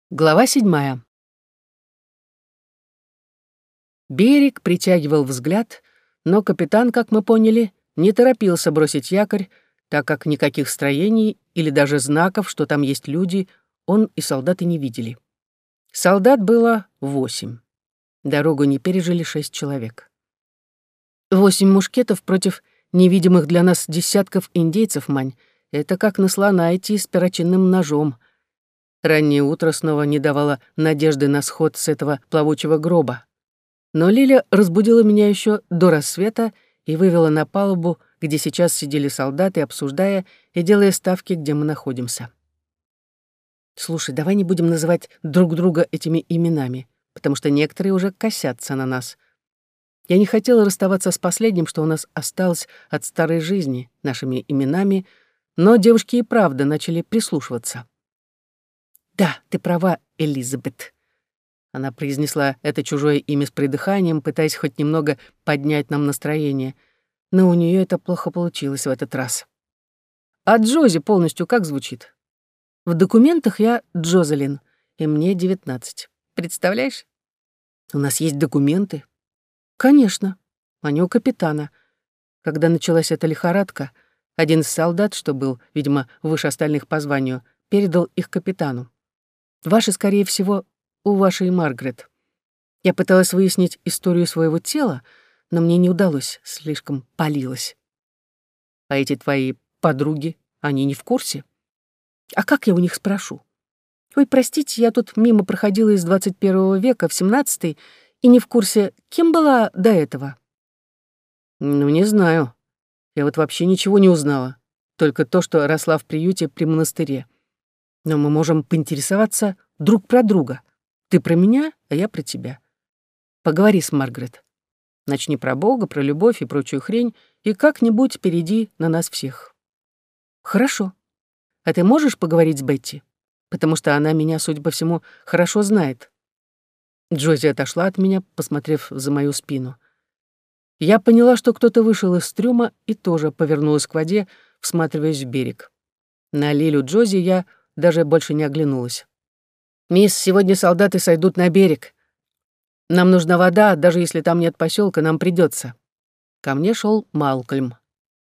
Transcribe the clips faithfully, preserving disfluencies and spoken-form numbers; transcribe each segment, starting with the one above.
Глава седьмая. Берег притягивал взгляд, но капитан, как мы поняли, не торопился бросить якорь, так как никаких строений или даже знаков, что там есть люди, он и солдаты не видели. Солдат было восемь. Дорогу не пережили шесть человек. Восемь мушкетов против невидимых для нас десятков индейцев, Мань. Это как на слона идти с перочинным ножом. Раннее утро снова не давало надежды на сход с этого плавучего гроба. Но Лиля разбудила меня еще до рассвета и вывела на палубу, где сейчас сидели солдаты, обсуждая и делая ставки, где мы находимся. «Слушай, давай не будем называть друг друга этими именами, потому что некоторые уже косятся на нас. Я не хотела расставаться с последним, что у нас осталось от старой жизни, нашими именами, но девушки и правда начали прислушиваться. «Да, ты права, Элизабет». Она произнесла это чужое имя с придыханием, пытаясь хоть немного поднять нам настроение, но у нее это плохо получилось в этот раз. А Джози полностью как звучит? В документах я Джозелин, и мне девятнадцать. Представляешь? У нас есть документы. Конечно, они у капитана. Когда началась эта лихорадка, один из солдат, что был, видимо, выше остальных по званию, передал их капитану. Ваши, скорее всего, у вашей Маргарет. Я пыталась выяснить историю своего тела, но мне не удалось, слишком палилась. А эти твои подруги, они не в курсе? А как я у них спрошу? Ой, простите, я тут мимо проходила из двадцать первого века в семнадцатый и не в курсе, кем была до этого. Ну, не знаю. Я вот вообще ничего не узнала. Только то, что росла в приюте при монастыре. Но мы можем поинтересоваться друг про друга. Ты про меня, а я про тебя. Поговори с Маргарет. Начни про Бога, про любовь и прочую хрень, и как-нибудь перейди на нас всех. Хорошо. А ты можешь поговорить с Бетти? Потому что она меня, судя по всему, хорошо знает. Джози отошла от меня, посмотрев за мою спину. Я поняла, что кто-то вышел из трюма и тоже повернулась к воде, всматриваясь в берег. На Лилю Джози я даже больше не оглянулась. «Мисс, сегодня солдаты сойдут на берег. Нам нужна вода, даже если там нет посёлка, нам придётся». Ко мне шёл Малкольм.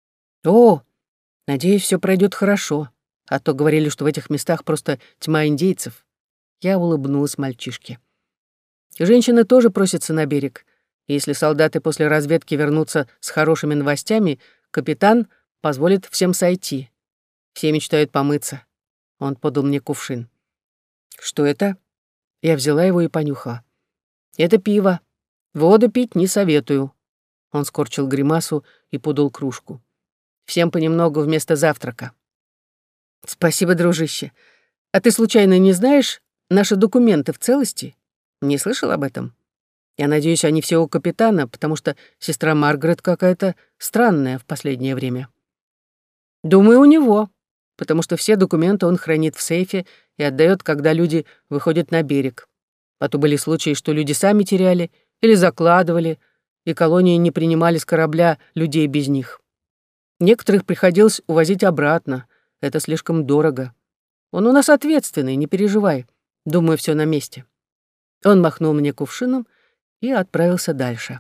«О, надеюсь, всё пройдёт хорошо, а то говорили, что в этих местах просто тьма индейцев». Я улыбнулась мальчишке. «Женщины тоже просятся на берег. Если солдаты после разведки вернутся с хорошими новостями, капитан позволит всем сойти. Все мечтают помыться». Он подал мне кувшин. «Что это?» Я взяла его и понюхала. «Это пиво. Воду пить не советую». Он скорчил гримасу и подал кружку. «Всем понемногу вместо завтрака». «Спасибо, дружище. А ты случайно не знаешь, наши документы в целости? Не слышал об этом? Я надеюсь, они все у капитана, потому что сестра Маргарет какая-то странная в последнее время». «Думаю, у него, потому что все документы он хранит в сейфе и отдает, когда люди выходят на берег. А то были случаи, что люди сами теряли или закладывали, и колонии не принимали с корабля людей без них. Некоторых приходилось увозить обратно. Это слишком дорого. Он у нас ответственный, не переживай. Думаю, все на месте». Он махнул мне кувшином и отправился дальше.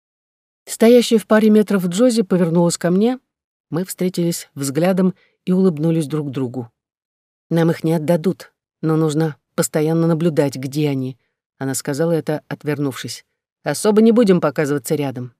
Стоящая в паре метров Джози повернулась ко мне. Мы встретились взглядом и улыбнулись друг другу. «Нам их не отдадут, но нужно постоянно наблюдать, где они», — она сказала это, отвернувшись. «Особо не будем показываться рядом».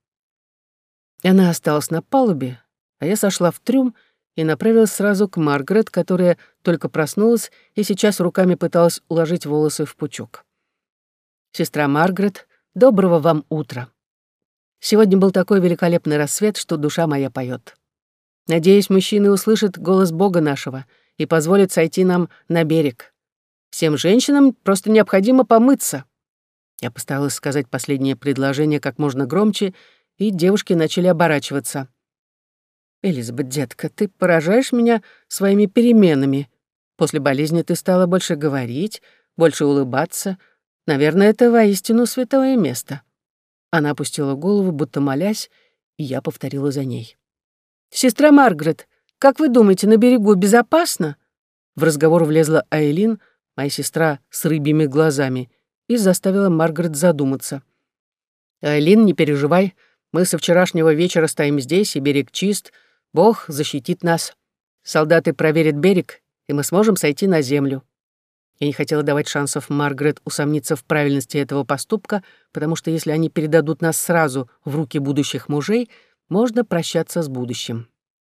Она осталась на палубе, а я сошла в трюм и направилась сразу к Маргарет, которая только проснулась и сейчас руками пыталась уложить волосы в пучок. «Сестра Маргарет, доброго вам утра. Сегодня был такой великолепный рассвет, что душа моя поет. Надеюсь, мужчины услышат голос Бога нашего и позволят сойти нам на берег. Всем женщинам просто необходимо помыться». Я постаралась сказать последнее предложение как можно громче, и девушки начали оборачиваться. «Элизабет, детка, ты поражаешь меня своими переменами. После болезни ты стала больше говорить, больше улыбаться. Наверное, это воистину святое место». Она опустила голову, будто молясь, и я повторила за ней. «Сестра Маргарет, как вы думаете, на берегу безопасно?» В разговор влезла Айлин, моя сестра с рыбьими глазами, и заставила Маргарет задуматься. «Айлин, не переживай, мы со вчерашнего вечера стоим здесь, и берег чист, Бог защитит нас. Солдаты проверят берег, и мы сможем сойти на землю». Я не хотела давать шансов Маргарет усомниться в правильности этого поступка, потому что если они передадут нас сразу в руки будущих мужей, можно прощаться с будущим.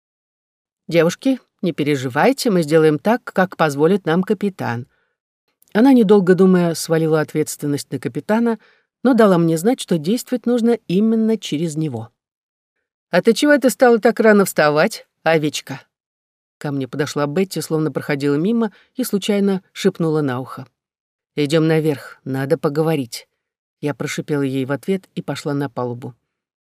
«Девушки, не переживайте, мы сделаем так, как позволит нам капитан». Она, недолго думая, свалила ответственность на капитана, но дала мне знать, что действовать нужно именно через него. «А ты чего это стала так рано вставать, овечка?» Ко мне подошла Бетти, словно проходила мимо, и случайно шепнула на ухо. «Идем наверх, надо поговорить». Я прошипела ей в ответ и пошла на палубу.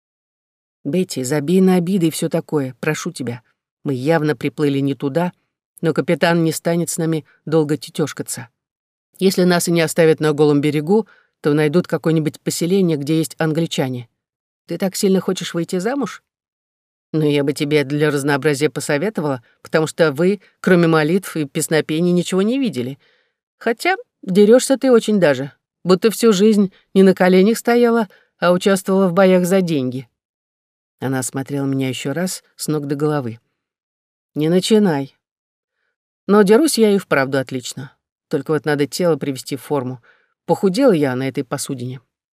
«Бетти, забей на обиды и все такое, прошу тебя. Мы явно приплыли не туда, но капитан не станет с нами долго тетёшкаться. Если нас и не оставят на голом берегу, то найдут какое-нибудь поселение, где есть англичане. Ты так сильно хочешь выйти замуж? Ну, я бы тебе для разнообразия посоветовала, потому что вы, кроме молитв и песнопений, ничего не видели. Хотя дерёшься ты очень даже, будто всю жизнь не на коленях стояла, а участвовала в боях за деньги». Она осмотрела меня ещё раз с ног до головы. «Не начинай. Но дерусь я и вправду отлично. Только вот надо тело привести в форму. Похудела я на этой посудине.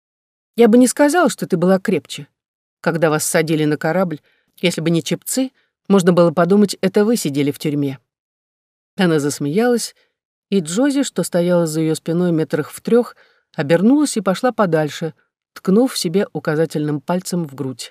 Я бы не сказала, что ты была крепче. Когда вас садили на корабль, если бы не чепцы, можно было подумать, это вы сидели в тюрьме». Она засмеялась, и Джози, что стояла за ее спиной метрах в трех, обернулась и пошла подальше, ткнув себе указательным пальцем в грудь.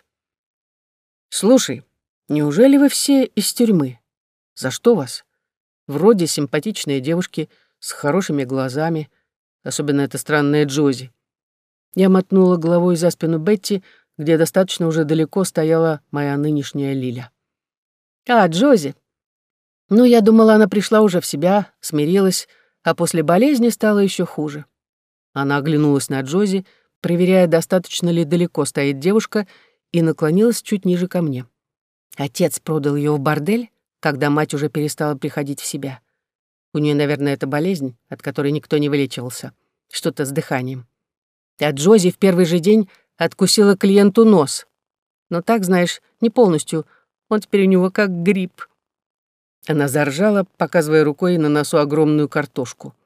«Слушай, неужели вы все из тюрьмы? За что вас? Вроде симпатичные девушки с хорошими глазами, особенно эта странная Джози». Я мотнула головой за спину Бетти, где достаточно уже далеко стояла моя нынешняя Лиля. «А, Джози. Ну, я думала, она пришла уже в себя, смирилась, а после болезни стало еще хуже». Она оглянулась на Джози, проверяя, достаточно ли далеко стоит девушка, и наклонилась чуть ниже ко мне. Отец продал ее в бордель, когда мать уже перестала приходить в себя. У нее, наверное, это болезнь, от которой никто не вылечивался. Что-то с дыханием. А Джози в первый же день откусила клиенту нос. Но так, знаешь, не полностью. Он теперь у него как грипп. Она заржала, показывая рукой на носу огромную картошку.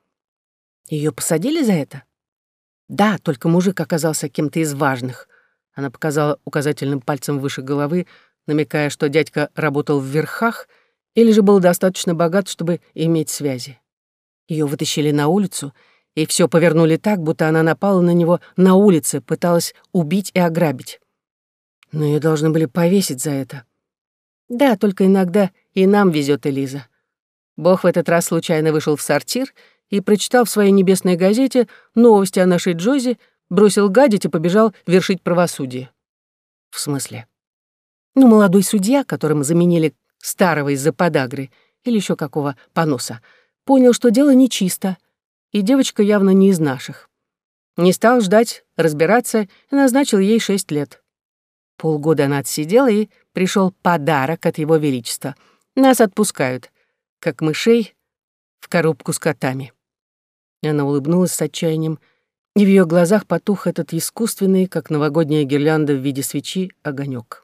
Ее посадили за это? Да, только мужик оказался кем-то из важных. Она показала указательным пальцем выше головы, намекая, что дядька работал в верхах или же был достаточно богат, чтобы иметь связи. Ее вытащили на улицу, и все повернули так, будто она напала на него на улице, пыталась убить и ограбить. Но ее должны были повесить за это. Да, только иногда и нам везет, Элиза. Бог в этот раз случайно вышел в сортир и, прочитал в своей небесной газете новости о нашей Джози, бросил гадить и побежал вершить правосудие. В смысле? Ну, молодой судья, которым заменили старого из-за подагры или еще какого поноса, понял, что дело нечисто, и девочка явно не из наших. Не стал ждать, разбираться и назначил ей шесть лет. Полгода она отсидела, и пришел подарок от его величества. Нас отпускают, как мышей, в коробку с котами. Она улыбнулась с отчаянием, и в ее глазах потух этот искусственный, как новогодняя гирлянда в виде свечи, огонек.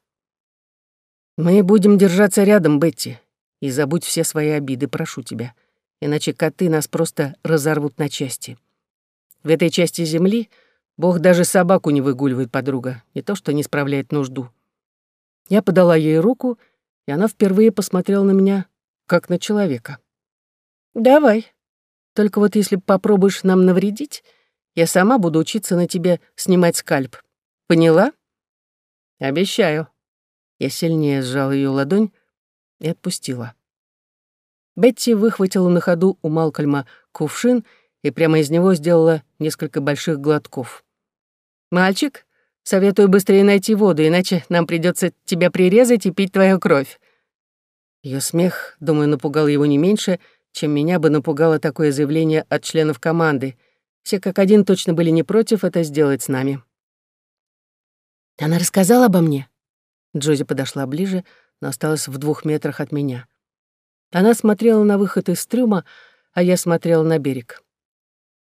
«Мы будем держаться рядом, Бетти, и забудь все свои обиды, прошу тебя, иначе коты нас просто разорвут на части. В этой части земли Бог даже собаку не выгуливает, подруга, не то что не справляет нужду». Я подала ей руку, и она впервые посмотрела на меня, как на человека. «Давай. Только вот если попробуешь нам навредить, я сама буду учиться на тебе снимать скальп. Поняла?» «Обещаю». Я сильнее сжала ее ладонь и отпустила. Бетти выхватила на ходу у Малкольма кувшин и прямо из него сделала несколько больших глотков. «Мальчик, советую быстрее найти воду, иначе нам придется тебя прирезать и пить твою кровь». Ее смех, думаю, напугал его не меньше, чем меня бы напугало такое заявление от членов команды. Все как один точно были не против это сделать с нами. «Она рассказала обо мне?» Джози подошла ближе, но осталась в двух метрах от меня. Она смотрела на выход из трюма, а я смотрела на берег.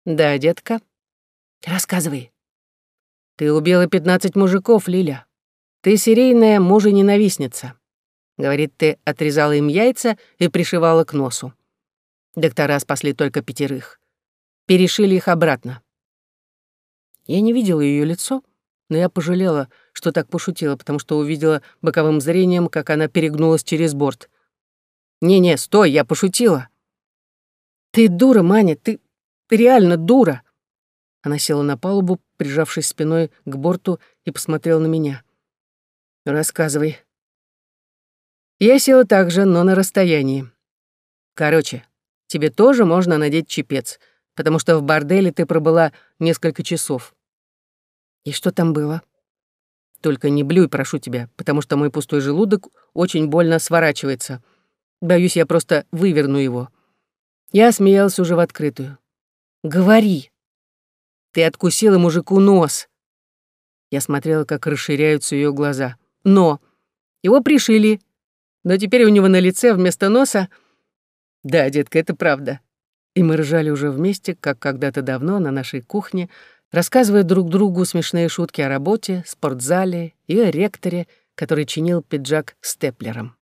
Да, детка. Рассказывай. Ты убила пятнадцать мужиков, Лиля. Ты серийная мужененавистница. Говорит, ты отрезала им яйца и пришивала к носу. Доктора спасли только пятерых. Перешили их обратно. Я не видела ее лицо, но я пожалела, что так пошутила, потому что увидела боковым зрением, как она перегнулась через борт. «Не-не, стой, я пошутила». «Ты дура, Маня, ты, ты реально дура». Она села на палубу, прижавшись спиной к борту, и посмотрела на меня. «Рассказывай». Я села так же, но на расстоянии. Короче, тебе тоже можно надеть чепец, потому что в борделе ты пробыла несколько часов. И что там было? Только не блюй, прошу тебя, потому что мой пустой желудок очень больно сворачивается. Боюсь, я просто выверну его. Я смеялась уже в открытую. Говори. Ты откусила мужику нос. Я смотрела, как расширяются ее глаза. Но его пришили. Но теперь у него на лице вместо носа... Да, детка, это правда. И мы ржали уже вместе, как когда-то давно на нашей кухне, рассказывая друг другу смешные шутки о работе, спортзале и о ректоре, который чинил пиджак степлером.